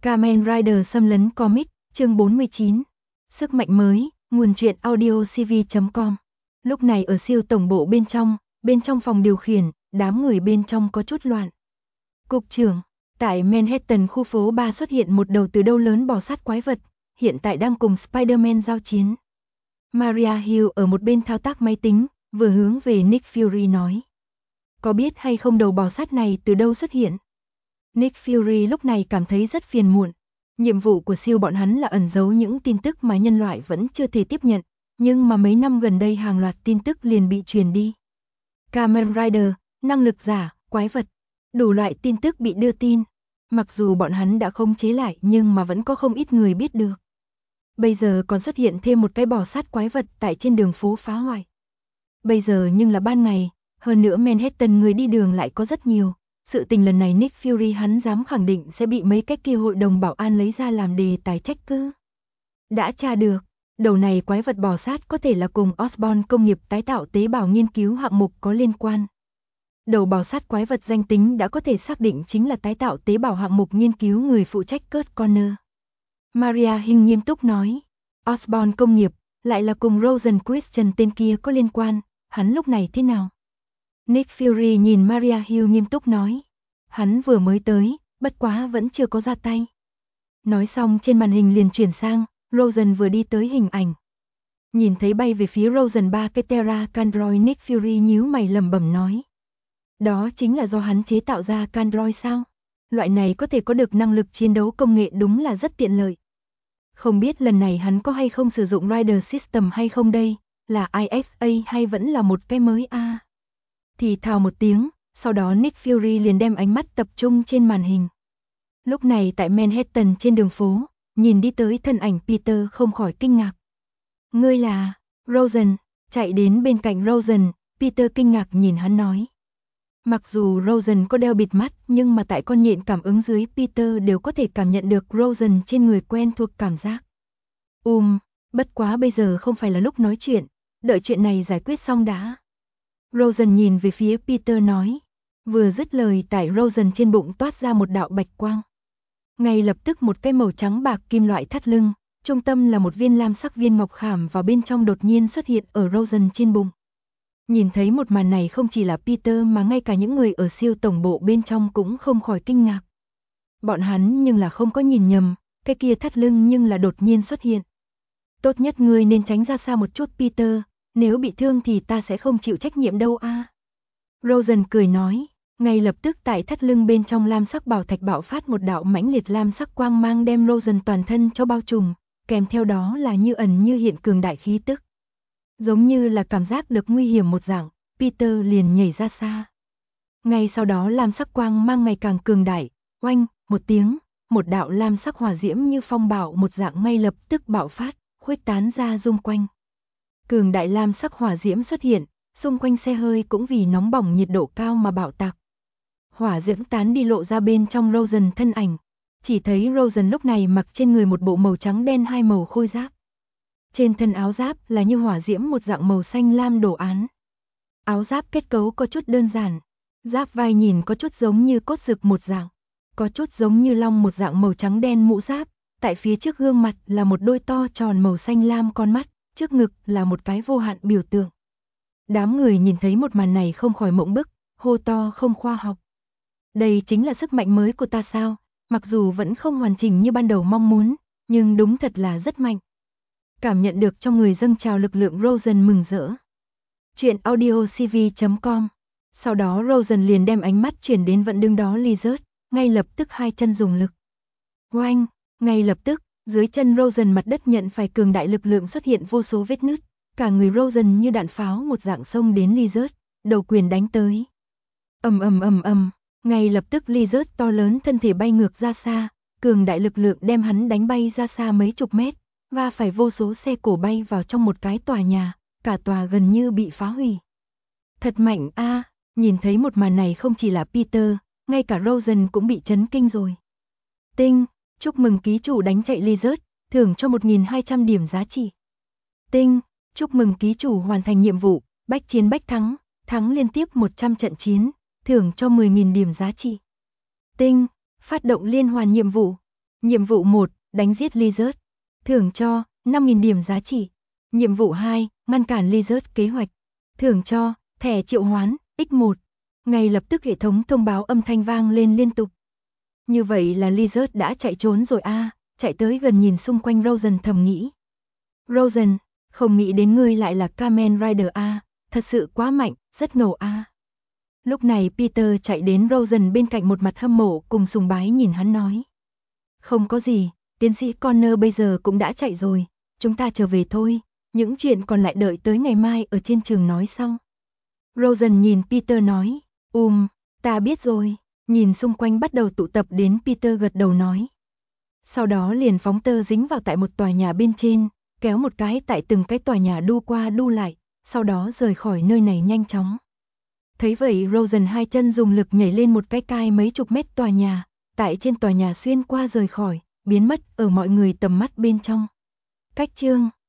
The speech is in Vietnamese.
Kamen Rider xâm lấn comic, chương 49. Sức mạnh mới, nguồn truyện audio cv.com. Lúc này ở siêu tổng bộ bên trong phòng điều khiển, đám người bên trong có chút loạn. Cục trưởng, tại Manhattan khu phố 3 xuất hiện một đầu từ đâu lớn bò sát quái vật, hiện tại đang cùng Spider-Man giao chiến. Maria Hill ở một bên thao tác máy tính, vừa hướng về Nick Fury nói. Có biết hay không đầu bò sát này từ đâu xuất hiện? Nick Fury lúc này cảm thấy rất phiền muộn. Nhiệm vụ của siêu bọn hắn là ẩn giấu những tin tức mà nhân loại vẫn chưa thể tiếp nhận, nhưng mà mấy năm gần đây hàng loạt tin tức liền bị truyền đi. Kamen Rider, năng lực giả, quái vật, đủ loại tin tức bị đưa tin. Mặc dù bọn hắn đã khống chế lại nhưng mà vẫn có không ít người biết được. Bây giờ còn xuất hiện thêm một cái bò sát quái vật tại trên đường phố phá hoại. Bây giờ nhưng là ban ngày, hơn nữa Manhattan người đi đường lại có rất nhiều. Sự tình lần này Nick Fury hắn dám khẳng định sẽ bị mấy cái kia hội đồng bảo an lấy ra làm đề tài trách cứ. Đã tra được, đầu này quái vật bò sát có thể là cùng Osborn công nghiệp tái tạo tế bào nghiên cứu hạng mục có liên quan. Đầu bò sát quái vật danh tính đã có thể xác định chính là tái tạo tế bào hạng mục nghiên cứu người phụ trách Kurt Connor. Maria Hill nghiêm túc nói, Osborn công nghiệp, lại là cùng Rosen Christian tên kia có liên quan, hắn lúc này thế nào? Nick Fury nhìn Maria Hill nghiêm túc nói, hắn vừa mới tới, bất quá vẫn chưa có ra tay. Nói xong trên màn hình liền chuyển sang, Rosen vừa đi tới hình ảnh. Nhìn thấy bay về phía Rosen 3 cái Terra Candroid, Nick Fury nhíu mày lẩm bẩm nói. Đó chính là do hắn chế tạo ra Candroid sao? Loại này có thể có được năng lực chiến đấu công nghệ đúng là rất tiện lợi. Không biết lần này hắn có hay không sử dụng Rider System hay không đây, là IXA hay vẫn là một cái mới a? Thì thào một tiếng, sau đó Nick Fury liền đem ánh mắt tập trung trên màn hình. Lúc này tại Manhattan trên đường phố, nhìn đi tới thân ảnh Peter không khỏi kinh ngạc. Ngươi là Rosen, chạy đến bên cạnh Rosen, Peter kinh ngạc nhìn hắn nói. Mặc dù Rosen có đeo bịt mắt nhưng mà tại con nhện cảm ứng dưới Peter đều có thể cảm nhận được Rosen trên người quen thuộc cảm giác. Bất quá bây giờ không phải là lúc nói chuyện, đợi chuyện này giải quyết xong đã. Rosen nhìn về phía Peter nói. Vừa dứt lời tại Rosen trên bụng toát ra một đạo bạch quang. Ngay lập tức một cái màu trắng bạc kim loại thắt lưng, trung tâm là một viên lam sắc viên ngọc khảm vào bên trong đột nhiên xuất hiện ở Rosen trên bụng. Nhìn thấy một màn này không chỉ là Peter mà ngay cả những người ở siêu tổng bộ bên trong cũng không khỏi kinh ngạc. Bọn hắn nhưng là không có nhìn nhầm, cái kia thắt lưng nhưng là đột nhiên xuất hiện. Tốt nhất ngươi nên tránh ra xa một chút Peter, nếu bị thương thì ta sẽ không chịu trách nhiệm đâu a. Rosen cười nói, ngay lập tức tại thắt lưng bên trong lam sắc bảo thạch bạo phát một đạo mãnh liệt lam sắc quang mang đem Rosen toàn thân cho bao trùm, kèm theo đó là như ẩn như hiện cường đại khí tức. Giống như là cảm giác được nguy hiểm một dạng, Peter liền nhảy ra xa. Ngay sau đó lam sắc quang mang ngày càng cường đại, oanh, một tiếng, một đạo lam sắc hỏa diễm như phong bạo một dạng ngay lập tức bạo phát, khuếch tán ra xung quanh. Cường đại lam sắc hỏa diễm xuất hiện, xung quanh xe hơi cũng vì nóng bỏng nhiệt độ cao mà bạo tạc. Hỏa diễm tán đi lộ ra bên trong Rosen thân ảnh, chỉ thấy Rosen lúc này mặc trên người một bộ màu trắng đen hai màu khôi giáp. Trên thân áo giáp là như hỏa diễm một dạng màu xanh lam đồ án. Áo giáp kết cấu có chút đơn giản, giáp vai nhìn có chút giống như cốt dực một dạng, có chút giống như long một dạng màu trắng đen mũ giáp, tại phía trước gương mặt là một đôi to tròn màu xanh lam con mắt, trước ngực là một cái vô hạn biểu tượng. Đám người nhìn thấy một màn này không khỏi mộng bức, hô to không khoa học. Đây chính là sức mạnh mới của ta sao, mặc dù vẫn không hoàn chỉnh như ban đầu mong muốn, nhưng đúng thật là rất mạnh. Cảm nhận được trong người dâng trào lực lượng Rosen mừng rỡ. Chuyện audio cv.com. Sau đó Rosen liền đem ánh mắt chuyển đến vẫn đứng đó Lizard, ngay lập tức hai chân dùng lực. Oanh, ngay lập tức, dưới chân Rosen mặt đất nhận phải cường đại lực lượng xuất hiện vô số vết nứt, cả người Rosen như đạn pháo một dạng xông đến Lizard, đầu quyền đánh tới. Ầm, ngay lập tức Lizard to lớn thân thể bay ngược ra xa, cường đại lực lượng đem hắn đánh bay ra xa mấy chục mét, và phải vô số xe cổ bay vào trong một cái tòa nhà, cả tòa gần như bị phá hủy. Thật mạnh a, nhìn thấy một màn này không chỉ là Peter, ngay cả Rosen cũng bị chấn kinh rồi. Tinh, chúc mừng ký chủ đánh chạy Lizard, thưởng cho 1.200 điểm giá trị. Tinh, chúc mừng ký chủ hoàn thành nhiệm vụ, bách chiến bách thắng, thắng liên tiếp 100 trận chiến, thưởng cho 10.000 điểm giá trị. Tinh, phát động liên hoàn nhiệm vụ. Nhiệm vụ 1, đánh giết Lizard. Thưởng cho 5.000 điểm giá trị. Nhiệm vụ 2, ngăn cản Lizard kế hoạch. Thưởng cho thẻ triệu hoán X1. Ngay lập tức hệ thống thông báo âm thanh vang lên liên tục. Như vậy là Lizard đã chạy trốn rồi a. Chạy tới gần nhìn xung quanh, Rosen thầm nghĩ. Rosen, không nghĩ đến ngươi lại là Kamen Rider a, thật sự quá mạnh, rất ngầu a. Lúc này Peter chạy đến Rosen bên cạnh, một mặt hâm mộ cùng sùng bái nhìn hắn nói. Không có gì, tiến sĩ Connor bây giờ cũng đã chạy rồi, chúng ta trở về thôi, những chuyện còn lại đợi tới ngày mai ở trên trường nói sau. Rosen nhìn Peter nói, ta biết rồi, nhìn xung quanh bắt đầu tụ tập đến, Peter gật đầu nói. Sau đó liền phóng tơ dính vào tại một tòa nhà bên trên, kéo một cái tại từng cái tòa nhà đu qua đu lại, sau đó rời khỏi nơi này nhanh chóng. Thấy vậy Rosen hai chân dùng lực nhảy lên một cái cai mấy chục mét tòa nhà, tại trên tòa nhà xuyên qua rời khỏi, biến mất ở mọi người tầm mắt bên trong. Cách chương